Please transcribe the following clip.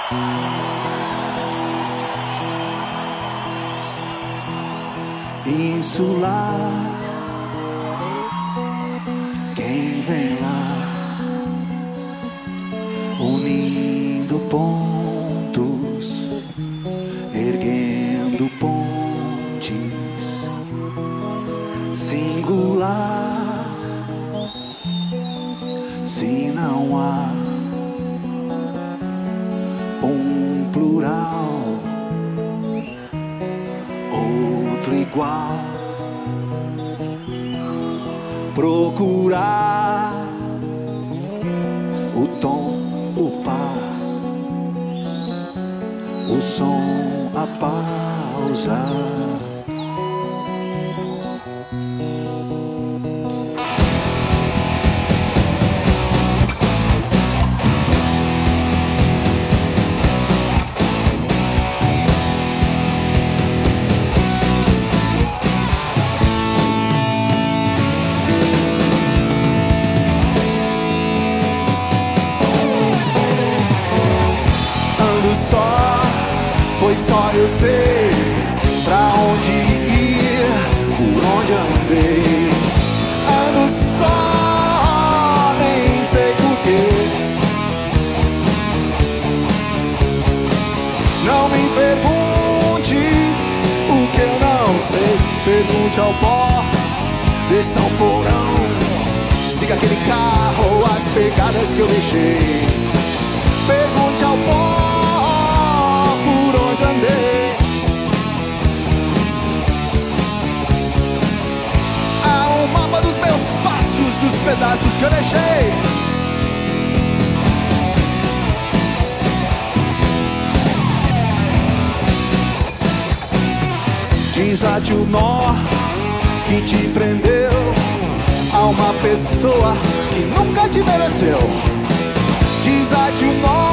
Insular, quem vem lá, unindo pontos, erguendo pontes, singular, se não há um plural, outro igual, procurar o tom, o par, o som, a pausa. Pois só eu sei pra onde ir, por onde andei. Ando só, nem sei porquê. Não me pergunte o que eu não sei. Pergunte ao pó, desça ao porão, siga aquele carro, as pegadas que eu deixei. Pergunte ao pó por onde andei. Há um mapa dos meus passos, dos pedaços que eu deixei. Desate o nó que te prendeu a uma pessoa que nunca te mereceu. Desate o nó